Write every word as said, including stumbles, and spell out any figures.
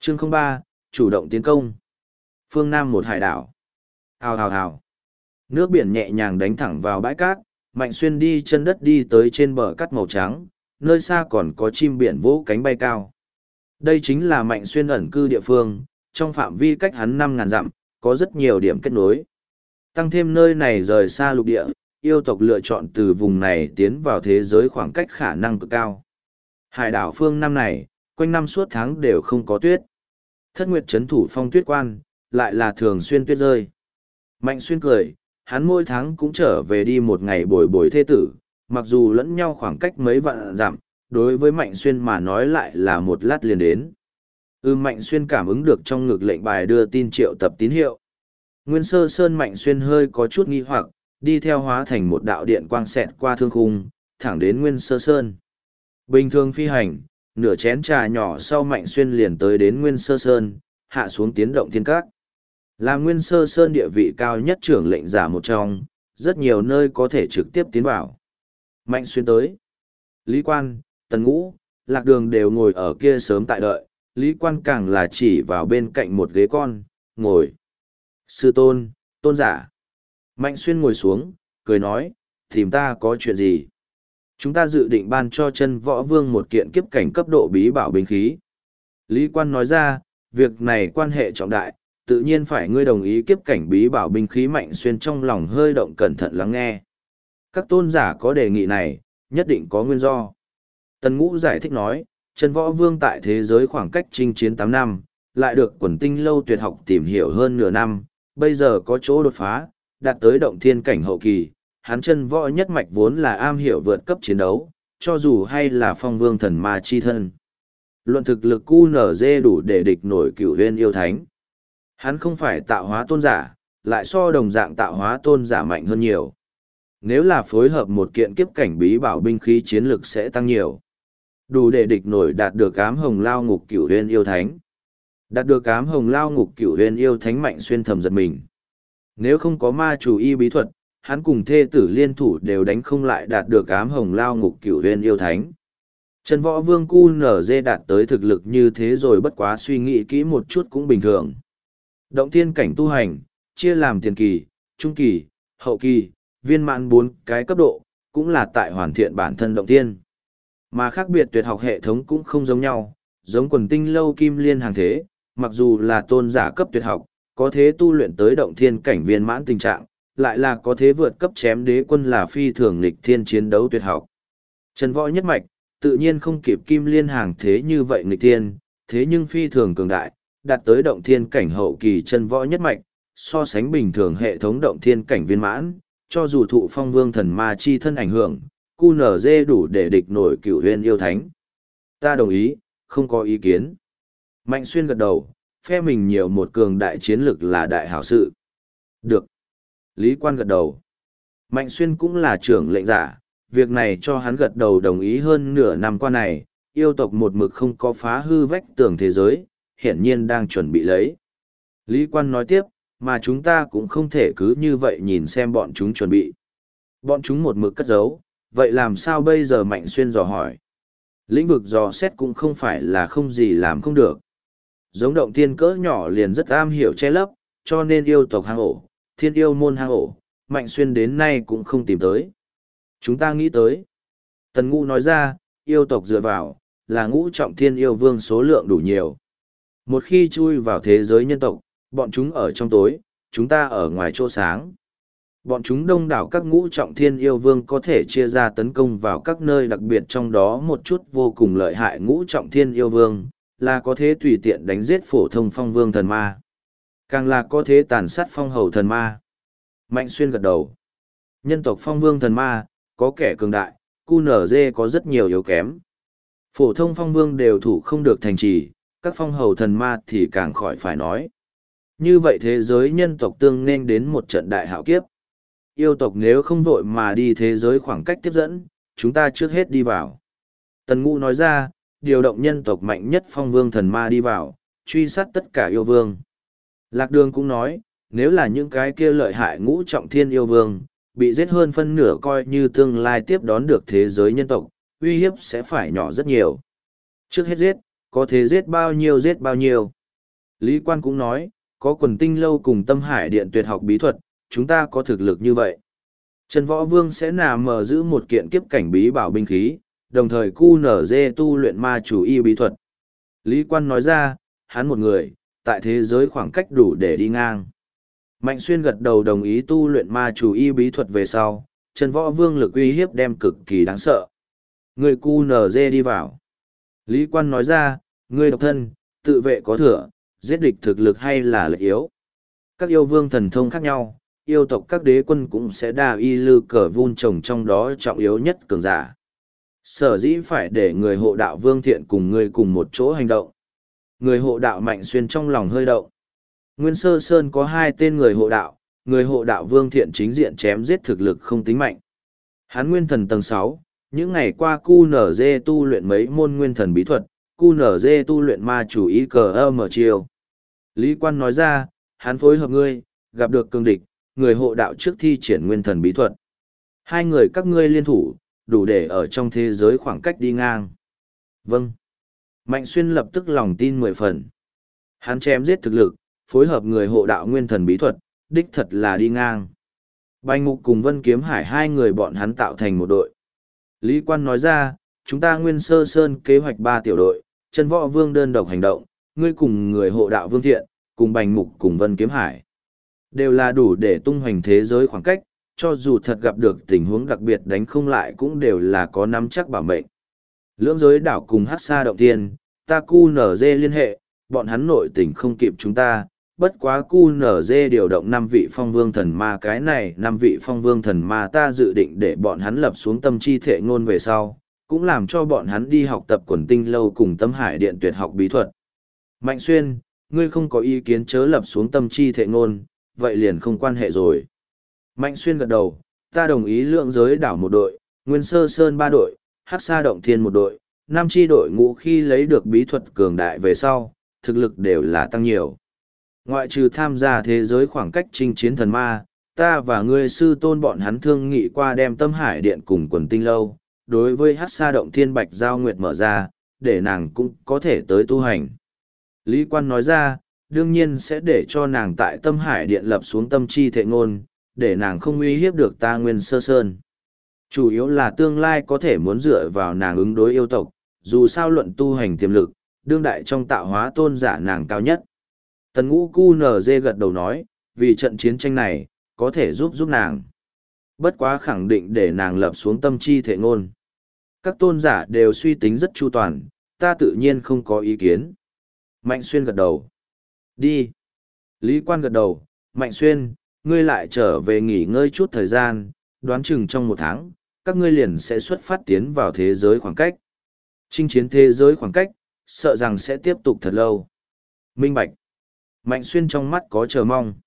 Chương không ba, chủ động tiến công. Phương Nam một hải đảo. Hào hào hào. Nước biển nhẹ nhàng đánh thẳng vào bãi cát, Mạnh Xuyên đi chân đất đi tới trên bờ cát màu trắng, nơi xa còn có chim biển vỗ cánh bay cao. Đây chính là Mạnh Xuyên ẩn cư địa phương, trong phạm vi cách hắn năm ngàn dặm, có rất nhiều điểm kết nối. Tăng thêm nơi này rời xa lục địa, yêu tộc lựa chọn từ vùng này tiến vào thế giới khoảng cách khả năng cực cao. Hải đảo phương Nam này, quanh năm suốt tháng đều không có tuyết. Thất nguyệt trấn thủ phong tuyết quan, lại là thường xuyên tuyết rơi. Mạnh Xuyên cười, hắn mỗi tháng cũng trở về đi một ngày bồi bồi thê tử, mặc dù lẫn nhau khoảng cách mấy vạn dặm, đối với Mạnh Xuyên mà nói lại là một lát liền đến. Ư Mạnh Xuyên cảm ứng được trong ngực lệnh bài đưa tin triệu tập tín hiệu. Nguyên Sơ Sơn Mạnh Xuyên hơi có chút nghi hoặc, đi theo hóa thành một đạo điện quang xẹt qua thương khung, thẳng đến Nguyên Sơ Sơn. Bình thường phi hành, nửa chén trà nhỏ sau Mạnh Xuyên liền tới đến Nguyên Sơ Sơn, hạ xuống tiến động thiên các. Là Nguyên Sơ Sơn địa vị cao nhất trưởng lệnh giả một trong, rất nhiều nơi có thể trực tiếp tiến vào. Mạnh Xuyên tới. Lý Quan, Tần Ngũ, Lạc Đường đều ngồi ở kia sớm tại đợi, Lý Quan càng là chỉ vào bên cạnh một ghế con, ngồi. Sư tôn, tôn giả. Mạnh Xuyên ngồi xuống, cười nói, tìm ta có chuyện gì? Chúng ta dự định ban cho chân võ vương một kiện kiếp cảnh cấp độ bí bảo binh khí. Lý Quan nói ra, việc này quan hệ trọng đại, tự nhiên phải ngươi đồng ý kiếp cảnh bí bảo binh khí. Mạnh Xuyên trong lòng hơi động cẩn thận lắng nghe. Các tôn giả có đề nghị này, nhất định có nguyên do. Tần Ngũ giải thích nói, chân võ vương tại thế giới khoảng cách chinh chiến tám năm, lại được quần tinh lâu tuyệt học tìm hiểu hơn nửa năm, bây giờ có chỗ đột phá, đạt tới động thiên cảnh hậu kỳ. Hắn chân võ nhất mạch vốn là am hiểu vượt cấp chiến đấu, cho dù hay là phong vương thần ma chi thân. Luận thực lực cu nở dê đủ để địch nổi cửu huyên yêu thánh. Hắn không phải tạo hóa tôn giả, lại so đồng dạng tạo hóa tôn giả mạnh hơn nhiều. Nếu là phối hợp một kiện kiếp cảnh bí bảo binh khí chiến lực sẽ tăng nhiều. Đủ để địch nổi đạt được ám hồng lao ngục cửu huyên yêu thánh. Đạt được ám hồng lao ngục cửu huyên yêu thánh. Mạnh Xuyên thầm giật mình. Nếu không có ma chủ y bí thuật, hắn cùng thê tử liên thủ đều đánh không lại đạt được ám hồng lao ngục cửu huyên yêu thánh. Chân võ vương cu nở dê đạt tới thực lực như thế rồi, bất quá suy nghĩ kỹ một chút cũng bình thường. Động thiên cảnh tu hành, chia làm tiền kỳ, trung kỳ, hậu kỳ, viên mãn bốn cái cấp độ, cũng là tại hoàn thiện bản thân động thiên. Mà khác biệt tuyệt học hệ thống cũng không giống nhau, giống quần tinh lâu kim liên hàng thế, mặc dù là tôn giả cấp tuyệt học, có thế tu luyện tới động thiên cảnh viên mãn tình trạng, lại là có thế vượt cấp chém đế quân là phi thường nghịch thiên chiến đấu tuyệt học. Chân võ nhất mạch, tự nhiên không kịp kim liên hàng thế như vậy nghịch thiên, thế nhưng phi thường cường đại, đạt tới động thiên cảnh hậu kỳ chân võ nhất mạch, so sánh bình thường hệ thống động thiên cảnh viên mãn, cho dù thụ phong vương thần ma chi thân ảnh hưởng, cu nở dê đủ để địch nổi cửu huyên yêu thánh. Ta đồng ý, không có ý kiến. Mạnh Xuyên gật đầu, phe mình nhiều một cường đại chiến lực là đại hảo sự. Được. Lý Quan gật đầu. Mạnh Xuyên cũng là trưởng lệnh giả, việc này cho hắn gật đầu đồng ý. Hơn nửa năm qua này, yêu tộc một mực không có phá hư vách tường thế giới, hiển nhiên đang chuẩn bị lấy. Lý Quan nói tiếp, mà chúng ta cũng không thể cứ như vậy nhìn xem bọn chúng chuẩn bị. Bọn chúng một mực cất giấu, vậy làm sao bây giờ? Mạnh Xuyên dò hỏi. Lĩnh vực dò xét cũng không phải là không gì làm không được. Giống động thiên cỡ nhỏ liền rất am hiểu che lấp, cho nên yêu tộc hang ổ, thiên yêu môn hang ổ, Mạnh Xuyên đến nay cũng không tìm tới. Chúng ta nghĩ tới. Tần Ngũ nói ra, yêu tộc dựa vào, là ngũ trọng thiên yêu vương số lượng đủ nhiều. Một khi chui vào thế giới nhân tộc, bọn chúng ở trong tối, chúng ta ở ngoài chỗ sáng. Bọn chúng đông đảo các ngũ trọng thiên yêu vương có thể chia ra tấn công vào các nơi đặc biệt, trong đó một chút vô cùng lợi hại ngũ trọng thiên yêu vương, là có thể tùy tiện đánh giết phổ thông phong vương thần ma. Càng là có thể tàn sát phong hầu thần ma. Mạnh Xuyên gật đầu. Nhân tộc phong vương thần ma, có kẻ cường đại, cu nở dê có rất nhiều yếu kém. Phổ thông phong vương đều thủ không được thành trì, các phong hầu thần ma thì càng khỏi phải nói. Như vậy thế giới nhân tộc tương nên đến một trận đại hạo kiếp. Yêu tộc nếu không vội mà đi thế giới khoảng cách tiếp dẫn, chúng ta trước hết đi vào. Tần Ngũ nói ra, điều động nhân tộc mạnh nhất phong vương thần ma đi vào, truy sát tất cả yêu vương. Lạc Đường cũng nói, nếu là những cái kia lợi hại ngũ trọng thiên yêu vương, bị giết hơn phân nửa, coi như tương lai tiếp đón được thế giới nhân tộc, uy hiếp sẽ phải nhỏ rất nhiều. Trước hết giết, có thể giết bao nhiêu giết bao nhiêu. Lý Quan cũng nói, có quần tinh lâu cùng tâm hải điện tuyệt học bí thuật, chúng ta có thực lực như vậy. Trần Võ Vương sẽ nà mờ giữ một kiện kiếp cảnh bí bảo binh khí, đồng thời cu nở dê tu luyện ma chủ y bí thuật. Lý Quan nói ra, hắn một người, tại thế giới khoảng cách đủ để đi ngang. Mạnh Xuyên gật đầu đồng ý tu luyện ma chủ y bí thuật về sau, Trần Võ Vương lực uy hiếp đem cực kỳ đáng sợ. Người cu nở dê đi vào. Lý Quan nói ra, ngươi độc thân, tự vệ có thừa, giết địch thực lực hay là lợi yếu. Các yêu vương thần thông khác nhau, yêu tộc các đế quân cũng sẽ đa y lư cờ vun trồng trong đó trọng yếu nhất cường giả. Sở dĩ phải để người hộ đạo Vương Thiện cùng ngươi cùng một chỗ hành động. Người hộ đạo Mạnh Xuyên trong lòng hơi động. Nguyên Sơ Sơn có hai tên người hộ đạo, người hộ đạo Vương Thiện chính diện chém giết thực lực không tính mạnh. Hắn nguyên thần tầng sáu, những ngày qua cu nở dê tu luyện mấy môn nguyên thần bí thuật, cu nở dê tu luyện ma chủ ý cờ ơ mở chiều. Lý Quan nói ra, hắn phối hợp ngươi, gặp được cường địch, người hộ đạo trước thi triển nguyên thần bí thuật. Hai người các ngươi liên thủ, đủ để ở trong thế giới khoảng cách đi ngang. Vâng. Mạnh Xuyên lập tức lòng tin mười phần. Hắn chém giết thực lực, phối hợp người hộ đạo nguyên thần bí thuật, đích thật là đi ngang. Bành Mục cùng Vân Kiếm Hải hai người bọn hắn tạo thành một đội. Lý Quan nói ra, chúng ta Nguyên Sơ Sơn kế hoạch ba tiểu đội, Trần Võ Vương đơn độc hành động, ngươi cùng người hộ đạo Vương Thiện, cùng Bành Mục cùng Vân Kiếm Hải. Đều là đủ để tung hoành thế giới khoảng cách, cho dù thật gặp được tình huống đặc biệt đánh không lại cũng đều là có nắm chắc bảo mệnh. Lưỡng giới đảo cùng hát xa động tiên, ta cu nở dê liên hệ, bọn hắn nội tình không kịp chúng ta, bất quá cu nở dê điều động năm vị phong vương thần ma cái này, năm vị phong vương thần ma ta dự định để bọn hắn lập xuống tâm chi thể ngôn về sau, cũng làm cho bọn hắn đi học tập quần tinh lâu cùng tâm hải điện tuyệt học bí thuật. Mạnh Xuyên, ngươi không có ý kiến chớ lập xuống tâm chi thể ngôn, vậy liền không quan hệ rồi. Mạnh Xuyên gật đầu, ta đồng ý lượng giới đảo một đội, Nguyên Sơ Sơn ba đội, Hắc Sa Động Thiên một đội, năm chi đội ngũ khi lấy được bí thuật cường đại về sau, thực lực đều là tăng nhiều. Ngoại trừ tham gia thế giới khoảng cách chinh chiến thần ma, ta và ngươi sư tôn bọn hắn thương nghị qua đem tâm hải điện cùng quần tinh lâu, đối với Hắc Sa Động Thiên Bạch Giao Nguyệt mở ra, để nàng cũng có thể tới tu hành. Lý Quan nói ra, đương nhiên sẽ để cho nàng tại tâm hải điện lập xuống tâm chi thệ ngôn, để nàng không uy hiếp được ta Nguyên Sơ Sơn. Chủ yếu là tương lai có thể muốn dựa vào nàng ứng đối yêu tộc, dù sao luận tu hành tiềm lực, đương đại trong tạo hóa tôn giả nàng cao nhất. Tần Ngũ cu nở dê gật đầu nói, vì trận chiến tranh này, có thể giúp giúp nàng. Bất quá khẳng định để nàng lập xuống tâm chi thệ ngôn. Các tôn giả đều suy tính rất chu toàn, ta tự nhiên không có ý kiến. Mạnh Xuyên gật đầu. Đi. Lý Quan gật đầu, Mạnh Xuyên, ngươi lại trở về nghỉ ngơi chút thời gian, đoán chừng trong một tháng, các ngươi liền sẽ xuất phát tiến vào thế giới khoảng cách. Chinh chiến thế giới khoảng cách, sợ rằng sẽ tiếp tục thật lâu. Minh Bạch. Mạnh Xuyên trong mắt có chờ mong.